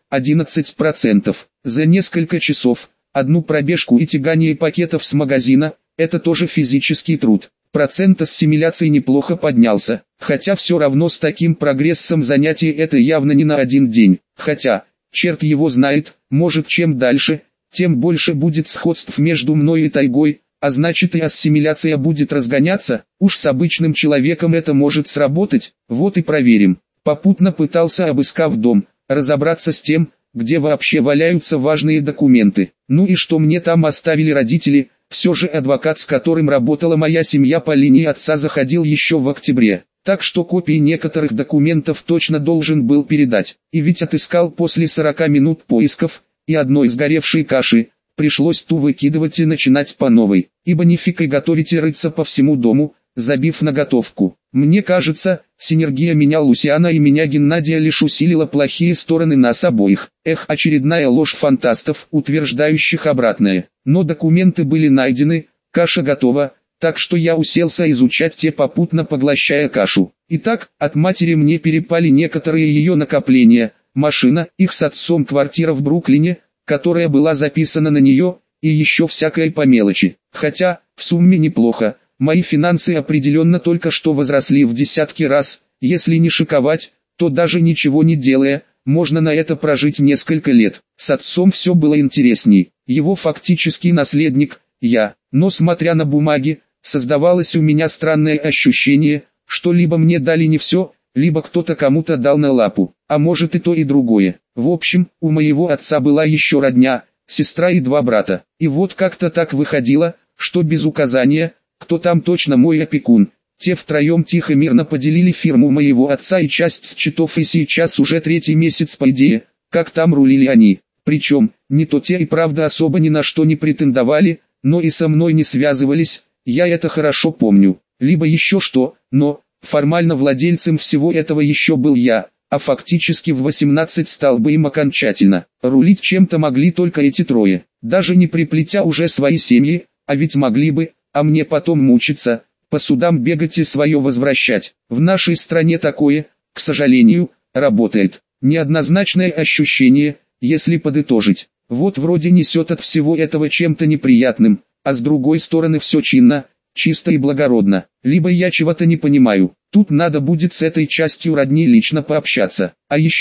Speaker 1: 11%. За несколько часов, одну пробежку и тягание пакетов с магазина, это тоже физический труд. Процент ассимиляции неплохо поднялся, хотя все равно с таким прогрессом занятий это явно не на один день. Хотя, черт его знает, может чем дальше, тем больше будет сходств между мной и тайгой, а значит и ассимиляция будет разгоняться. Уж с обычным человеком это может сработать, вот и проверим. Попутно пытался, обыскав дом, разобраться с тем, где вообще валяются важные документы. Ну и что мне там оставили родители. Все же адвокат, с которым работала моя семья по линии отца, заходил еще в октябре, так что копии некоторых документов точно должен был передать. И ведь отыскал после 40 минут поисков, и одной сгоревшей каши, пришлось ту выкидывать и начинать по новой, ибо нифиг и готовить и рыться по всему дому, забив на готовку. Мне кажется, синергия меня Лусиана и меня Геннадия лишь усилила плохие стороны нас обоих. Эх, очередная ложь фантастов, утверждающих обратное. Но документы были найдены, каша готова, так что я уселся изучать те, попутно поглощая кашу. Итак, от матери мне перепали некоторые ее накопления, машина, их с отцом квартира в Бруклине, которая была записана на нее, и еще всякое по мелочи. Хотя, в сумме неплохо. Мои финансы определенно только что возросли в десятки раз. Если не шиковать, то даже ничего не делая, можно на это прожить несколько лет. С отцом все было интересней. Его фактический наследник, я. Но смотря на бумаги, создавалось у меня странное ощущение, что либо мне дали не все, либо кто-то кому-то дал на лапу, а может и то и другое. В общем, у моего отца была еще родня, сестра и 2 брата. И вот как-то так выходило, что без указания, кто там точно мой опекун, те втроем тихо мирно поделили фирму моего отца и часть счетов, и сейчас уже 3-й месяц по идее, как там рулили они. Причем, не то те и правда особо ни на что не претендовали, но и со мной не связывались, я это хорошо помню. Либо еще что, но, формально владельцем всего этого еще был я, а фактически в 18 стал бы им окончательно. Рулить чем-то могли только эти трое, даже не приплетя уже свои семьи, а ведь могли бы, а мне потом мучиться, по судам бегать и свое возвращать. В нашей стране такое, к сожалению, работает. Неоднозначное ощущение, если подытожить. Вот вроде несет от всего этого чем-то неприятным, а с другой стороны все чинно, чисто и благородно. Либо я чего-то не понимаю. Тут надо будет с этой частью родни лично пообщаться. А еще,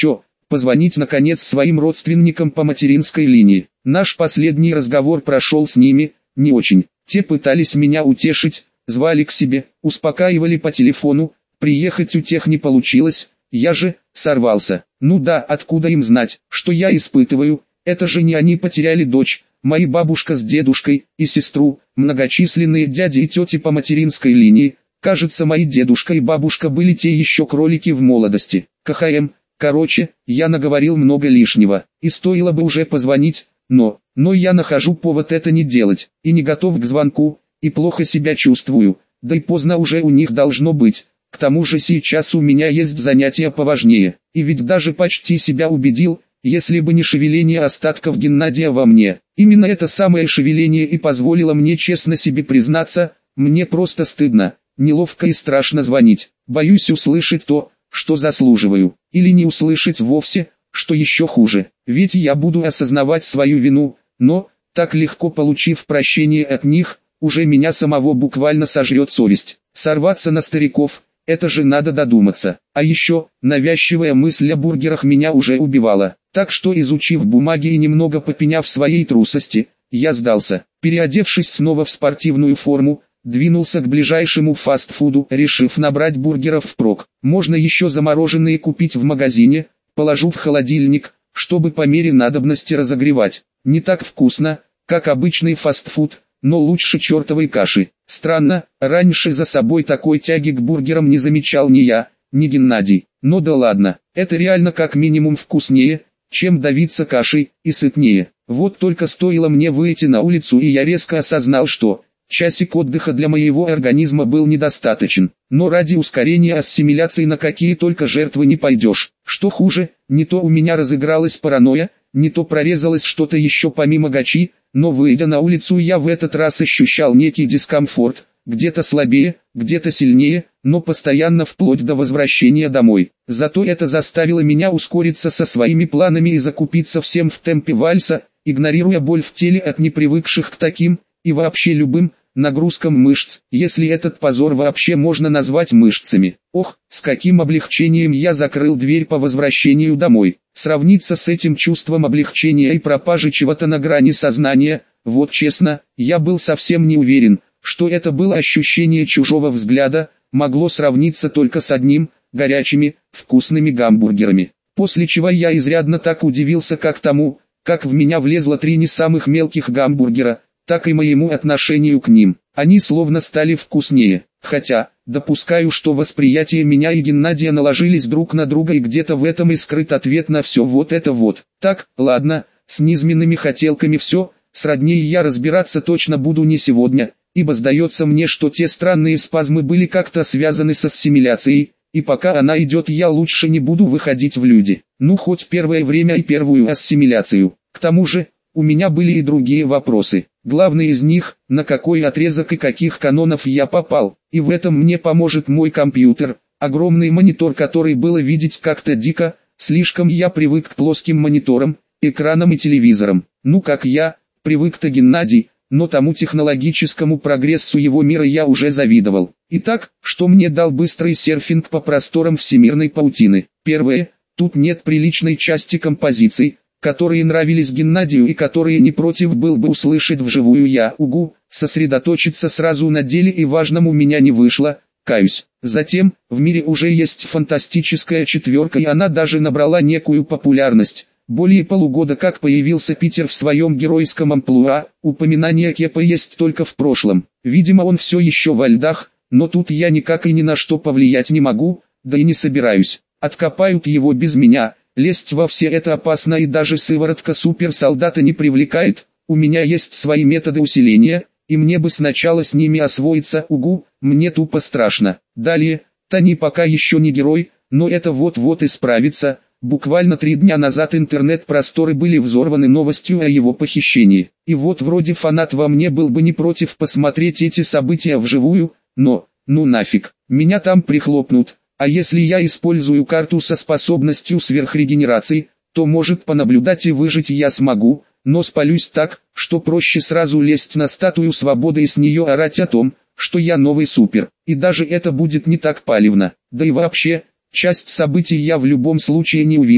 Speaker 1: позвонить наконец своим родственникам по материнской линии. Наш последний разговор прошел с ними не очень. Те пытались меня утешить, звали к себе, успокаивали по телефону, приехать у тех не получилось, я же сорвался. Ну да, откуда им знать, что я испытываю, это же не они потеряли дочь, мои бабушка с дедушкой и сестру, многочисленные дяди и тети по материнской линии. Кажется, мои дедушка и бабушка были те еще кролики в молодости. КХМ, короче, я наговорил много лишнего, и стоило бы уже позвонить, но я нахожу повод это не делать, и не готов к звонку, и плохо себя чувствую, да и поздно уже у них должно быть. К тому же сейчас у меня есть занятия поважнее, и ведь даже почти себя убедил, если бы не шевеление остатков Геннадия во мне. Именно это самое шевеление и позволило мне честно себе признаться, мне просто стыдно, неловко и страшно звонить. Боюсь услышать то, что заслуживаю, или не услышать вовсе, что еще хуже. Ведь я буду осознавать свою вину, но, так легко получив прощение от них, уже меня самого буквально сожрет совесть. Сорваться на стариков, это же надо додуматься. А еще, навязчивая мысль о бургерах меня уже убивала. Так что, изучив бумаги и немного попеняв своей трусости, я сдался. Переодевшись снова в спортивную форму, двинулся к ближайшему фастфуду, решив набрать бургеров впрок. Можно еще замороженные купить в магазине, положу в холодильник, чтобы по мере надобности разогревать. Не так вкусно, как обычный фастфуд, но лучше чертовой каши. Странно, раньше за собой такой тяги к бургерам не замечал ни я, ни Геннадий. Но да ладно, это реально как минимум вкуснее, чем давиться кашей, и сытнее. Вот только стоило мне выйти на улицу, и я резко осознал, что часик отдыха для моего организма был недостаточен. Но ради ускорения ассимиляции на какие только жертвы не пойдешь. Что хуже, не то у меня разыгралась паранойя, не то прорезалось что-то еще помимо гачи, но выйдя на улицу я в этот раз ощущал некий дискомфорт, где-то слабее, где-то сильнее, но постоянно вплоть до возвращения домой. Зато это заставило меня ускориться со своими планами и закупиться всем в темпе вальса, игнорируя боль в теле от непривыкших к таким, и вообще любым, нагрузкам мышц, если этот позор вообще можно назвать мышцами. Ох, с каким облегчением я закрыл дверь по возвращению домой. Сравниться с этим чувством облегчения и пропажи чего-то на грани сознания, вот честно, я был совсем не уверен, что это было ощущение чужого взгляда, могло сравниться только с одним, горячими, вкусными гамбургерами. После чего я изрядно так удивился как тому, как в меня влезло 3 не самых мелких гамбургера, так и моему отношению к ним. Они словно стали вкуснее, хотя, допускаю, что восприятие меня и Геннадия наложились друг на друга, и где-то в этом и скрыт ответ на все вот это вот. Так, ладно, с низменными хотелками все, сроднее я разбираться точно буду не сегодня, ибо сдается мне, что те странные спазмы были как-то связаны с ассимиляцией, и пока она идет, я лучше не буду выходить в люди. Ну хоть первое время и первую ассимиляцию. К тому же, у меня были и другие вопросы. Главный из них, на какой отрезок и каких канонов я попал, и в этом мне поможет мой компьютер, огромный монитор, который было видеть как-то дико, слишком я привык к плоским мониторам, экранам и телевизорам. Ну как я, привык-то Геннадий, но тому технологическому прогрессу его мира я уже завидовал. Итак, что мне дал быстрый серфинг по просторам всемирной паутины? Первое, тут нет приличной части композиций, которые нравились Геннадию и которые не против был бы услышать вживую я. Сосредоточиться сразу на деле и важном у меня не вышло, каюсь. Затем, в мире уже есть фантастическая четверка, и она даже набрала некую популярность. Более полугода как появился Питер в своем геройском амплуа, упоминание Кепа есть только в прошлом. Видимо, он все еще во льдах, но тут я никак и ни на что повлиять не могу, да и не собираюсь. Откопают его без меня. Лезть во все это опасно, и даже сыворотка суперсолдата не привлекает. У меня есть свои методы усиления, и мне бы сначала с ними освоиться. Мне тупо страшно. Далее, Тони пока еще не герой, но это вот-вот исправится. Буквально 3 дня назад интернет-просторы были взорваны новостью о его похищении. И вот вроде фанат во мне был бы не против посмотреть эти события вживую, но, ну нафиг, меня там прихлопнут. А если я использую карту со способностью сверхрегенерации, то может понаблюдать и выжить я смогу, но спалюсь так, что проще сразу лезть на статую свободы и с нее орать о том, что я новый супер. И даже это будет не так палевно. Да и вообще, часть событий я в любом случае не увижу,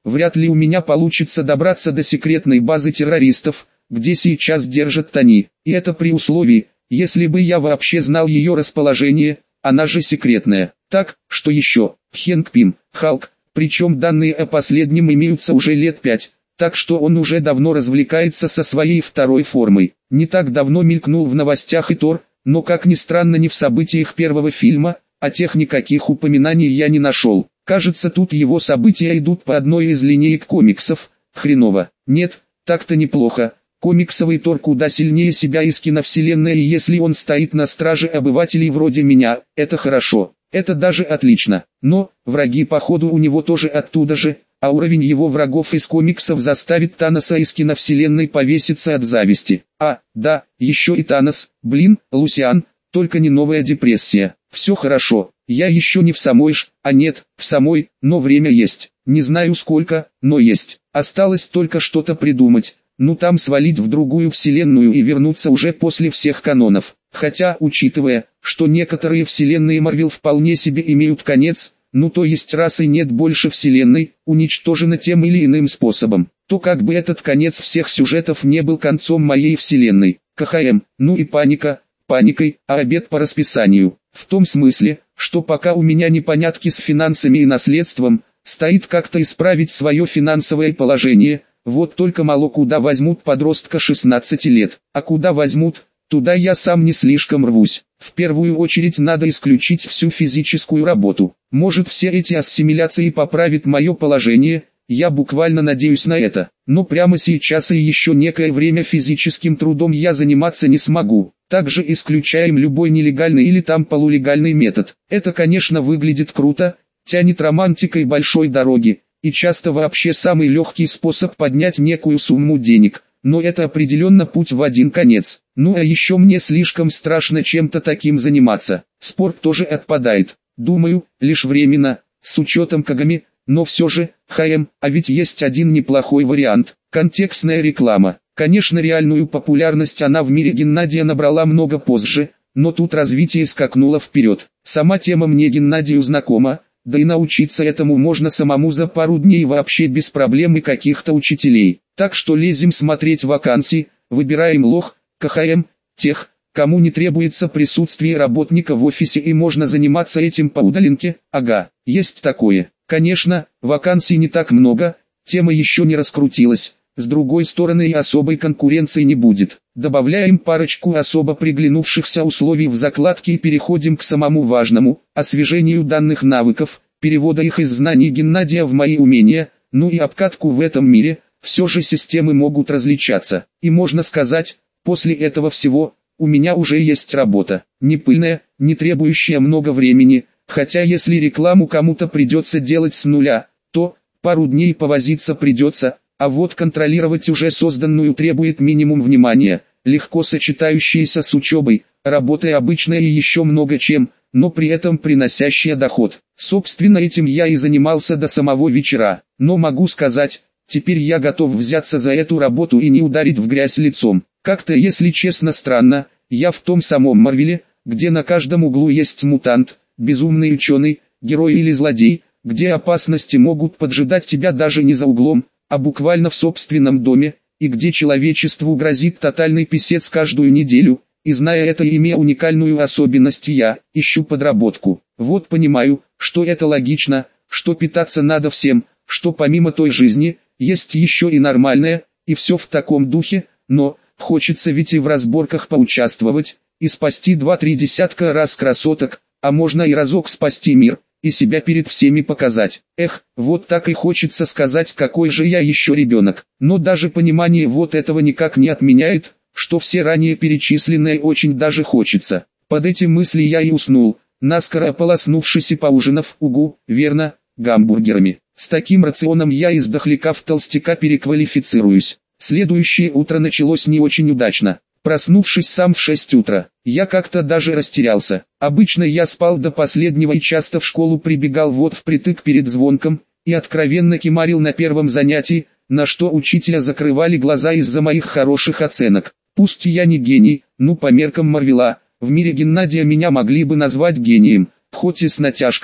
Speaker 1: вряд ли у меня получится добраться до секретной базы террористов, где сейчас держат Тони. И это при условии, если бы я вообще знал ее расположение, она же секретная. Так, что еще? Хэнк Пим, Халк, причем данные о последнем имеются уже лет 5. Так что он уже давно развлекается со своей второй формой. Не так давно мелькнул в новостях и Тор, но как ни странно не в событиях первого фильма, о тех никаких упоминаний я не нашел. Кажется, тут его события идут по одной из линеек комиксов. Хреново. Нет, так-то неплохо. Комиксовый Тор куда сильнее себя из киновселенной, и если он стоит на страже обывателей вроде меня, это хорошо. Это даже отлично. Но, враги походу у него тоже оттуда же. А уровень его врагов из комиксов заставит Таноса из киновселенной повеситься от зависти. А, да, еще и Танос, блин, Лусиан, только не новая депрессия. Все хорошо, я еще не в самой нет, в самой, но время есть. Не знаю сколько, но есть. Осталось только что-то придумать. Ну там свалить в другую вселенную и вернуться уже после всех канонов. Хотя, учитывая, что некоторые вселенные Марвел вполне себе имеют конец, ну то есть раз и нет больше вселенной, уничтожена тем или иным способом, то как бы этот конец всех сюжетов не был концом моей вселенной. КХМ, ну и паника, паникой, а обед по расписанию. В том смысле, что пока у меня непонятки с финансами и наследством, стоит как-то исправить свое финансовое положение, вот только мало куда возьмут подростка 16 лет, а куда возьмут, туда я сам не слишком рвусь. В первую очередь надо исключить всю физическую работу. Может все эти ассимиляции поправят мое положение, я буквально надеюсь на это. Но прямо сейчас и еще некое время физическим трудом я заниматься не смогу. Также исключаем любой нелегальный или там полулегальный метод. Это конечно выглядит круто, тянет романтикой большой дороги, и часто вообще самый легкий способ поднять некую сумму денег. Но это определенно путь в один конец. Ну а еще мне слишком страшно чем-то таким заниматься. Спорт тоже отпадает. Думаю, лишь временно, с учетом Кагами, но все же, а ведь есть один неплохой вариант. Контекстная реклама. Конечно, реальную популярность она в мире Геннадия набрала много позже, но тут развитие скакнуло вперед. Сама тема мне Геннадию знакома, да и научиться этому можно самому за пару дней вообще без проблем и каких-то учителей. Так что лезем смотреть вакансии, выбираем лох, КХМ, тех, кому не требуется присутствие работника в офисе и можно заниматься этим по удаленке. Ага, есть такое. Конечно, вакансий не так много, тема еще не раскрутилась. С другой стороны и особой конкуренции не будет. Добавляем парочку особо приглянувшихся условий в закладке и переходим к самому важному, освежению данных навыков, перевода их из знаний Геннадия в мои умения, ну и обкатку в этом мире. Все же системы могут различаться. И можно сказать, после этого всего, у меня уже есть работа. Не пыльная, не требующая много времени, хотя если рекламу кому-то придется делать с нуля, то пару дней повозиться придется. А вот контролировать уже созданную требует минимум внимания, легко сочетающееся с учебой, работой обычной и еще много чем, но при этом приносящая доход. Собственно этим я и занимался до самого вечера, но могу сказать, теперь я готов взяться за эту работу и не ударить в грязь лицом. Как-то, если честно, странно, я в том самом Марвеле, где на каждом углу есть мутант, безумный ученый, герой или злодей, где опасности могут поджидать тебя даже не за углом, а буквально в собственном доме, и где человечеству грозит тотальный писец каждую неделю, и зная это и имея уникальную особенность, я ищу подработку. Вот понимаю, что это логично, что питаться надо всем, что помимо той жизни, есть еще и нормальная, и все в таком духе, но, хочется ведь и в разборках поучаствовать, и спасти 2-3 десятка раз красоток, а можно и разок спасти мир, и себя перед всеми показать. Эх, вот так и хочется сказать, какой же я еще ребенок. Но даже понимание вот этого никак не отменяет, что все ранее перечисленное очень даже хочется. Под эти мысли я и уснул, наскоро ополоснувшись и поужинав, верно, гамбургерами. С таким рационом я из дохляка в толстяка переквалифицируюсь. Следующее утро началось не очень удачно. Проснувшись сам в 6 утра, я как-то даже растерялся. Обычно я спал до последнего и часто в школу прибегал вот впритык перед звонком, и откровенно кимарил на первом занятии, на что учителя закрывали глаза из-за моих хороших оценок. Пусть я не гений, ну по меркам Марвела, в мире Геннадия меня могли бы назвать гением, хоть и с натяжкой,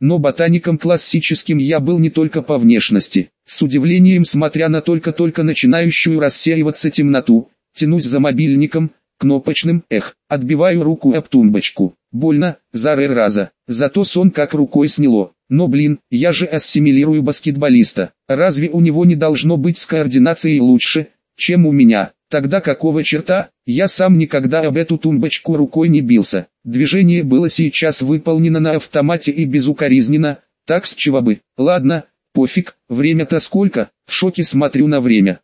Speaker 1: но ботаником классическим я был не только по внешности. С удивлением смотря на только-только начинающую рассеиваться темноту, тянусь за мобильником, кнопочным, отбиваю руку об тумбочку. Больно, зараза. Зато сон как рукой сняло. Но блин, я же ассимилирую баскетболиста. Разве у него не должно быть с координацией лучше, чем у меня? Тогда какого черта? Я сам никогда об эту тумбочку рукой не бился. Движение было сейчас выполнено на автомате и безукоризненно, так с чего бы? Ладно, пофиг, время-то сколько? В шоке смотрю на время.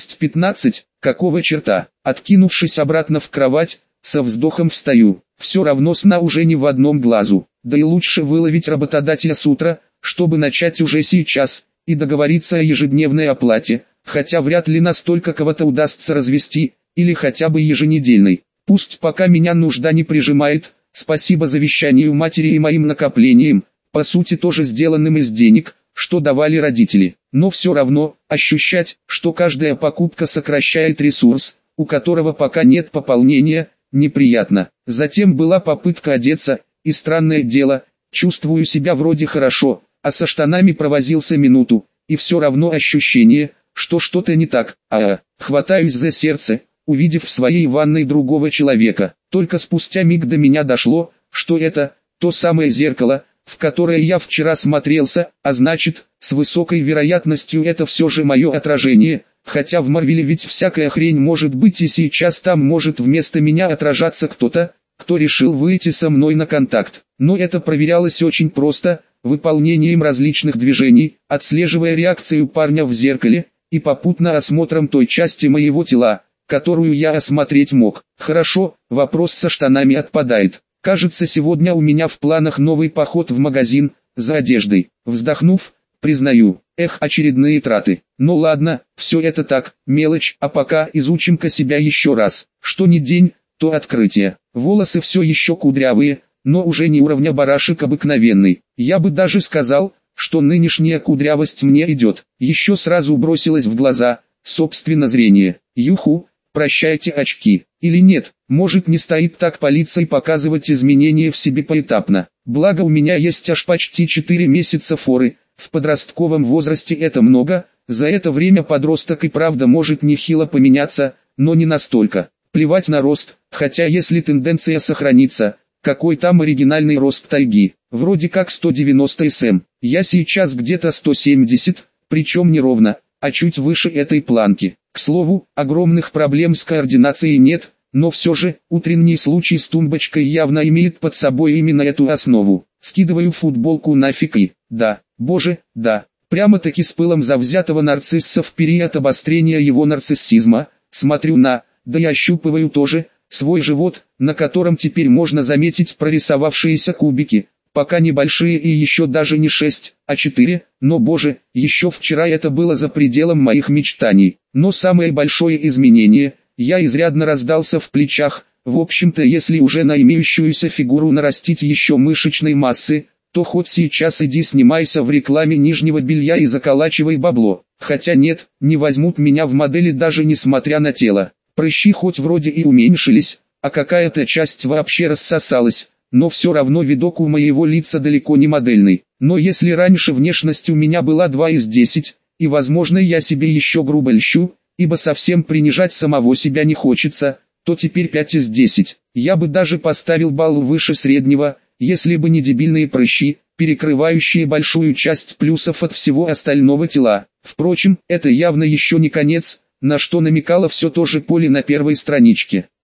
Speaker 1: 6:15, какого черта? Откинувшись обратно в кровать, со вздохом встаю. Все равно сна уже не в одном глазу. Да и лучше выловить работодателя с утра, чтобы начать уже сейчас, и договориться о ежедневной оплате, хотя вряд ли настолько кого-то удастся развести, или хотя бы еженедельной. Пусть пока меня нужда не прижимает, спасибо завещанию матери и моим накоплениям, по сути тоже сделанным из денег, что давали родители. Но все равно, ощущать, что каждая покупка сокращает ресурс, у которого пока нет пополнения, неприятно. Затем была попытка одеться, и странное дело, чувствую себя вроде хорошо, а со штанами провозился минуту, и все равно ощущение, что что-то не так. Хватаюсь за сердце, увидев в своей ванной другого человека. Только спустя миг до меня дошло, что это то самое зеркало, в которое я вчера смотрелся, а значит, с высокой вероятностью это все же мое отражение, хотя в Марвеле ведь всякая хрень может быть, и сейчас там может вместо меня отражаться кто-то, кто решил выйти со мной на контакт. Но это проверялось очень просто, выполнением различных движений, отслеживая реакцию парня в зеркале, и попутно осмотром той части моего тела, которую я осмотреть мог. Хорошо, вопрос со штанами отпадает. Кажется, сегодня у меня в планах новый поход в магазин, за одеждой. Вздохнув, признаю, очередные траты. Ну ладно, все это так, мелочь, а пока изучим-ка себя еще раз. Что ни день, то открытие. Волосы все еще кудрявые, но уже не уровня барашек обыкновенный. Я бы даже сказал, что нынешняя кудрявость мне идет. Еще сразу бросилось в глаза, собственно, зрение. Юху, прощайте очки. Или нет, может не стоит так палиться и показывать изменения в себе поэтапно. Благо у меня есть аж почти 4 месяца форы, в подростковом возрасте это много, за это время подросток и правда может нехило поменяться, но не настолько. Плевать на рост, хотя если тенденция сохранится, какой там оригинальный рост тайги, вроде как 190 см, я сейчас где-то 170, причем не ровно, а чуть выше этой планки. К слову, огромных проблем с координацией нет, но все же, утренний случай с тумбочкой явно имеет под собой именно эту основу. Скидываю футболку нафиг и, да, боже, да, прямо-таки с пылом завзятого нарцисса в период обострения его нарциссизма, смотрю на, да и ощупываю тоже, свой живот, на котором теперь можно заметить прорисовавшиеся кубики, пока небольшие и еще даже не 6, а 4, но боже, еще вчера это было за пределом моих мечтаний. Но самое большое изменение, я изрядно раздался в плечах, в общем-то если уже на имеющуюся фигуру нарастить еще мышечной массы, то хоть сейчас иди снимайся в рекламе нижнего белья и заколачивай бабло. Хотя нет, не возьмут меня в модели даже несмотря на тело. Прыщи хоть вроде и уменьшились, а какая-то часть вообще рассосалась, но все равно видок у моего лица далеко не модельный. Но если раньше внешность у меня была 2 из 10, и возможно я себе еще грубо льщу, ибо совсем принижать самого себя не хочется, то теперь 5 из 10. Я бы даже поставил балл выше среднего, если бы не дебильные прыщи, перекрывающие большую часть плюсов от всего остального тела. Впрочем, это явно еще не конец, на что намекало все то же поле на первой страничке.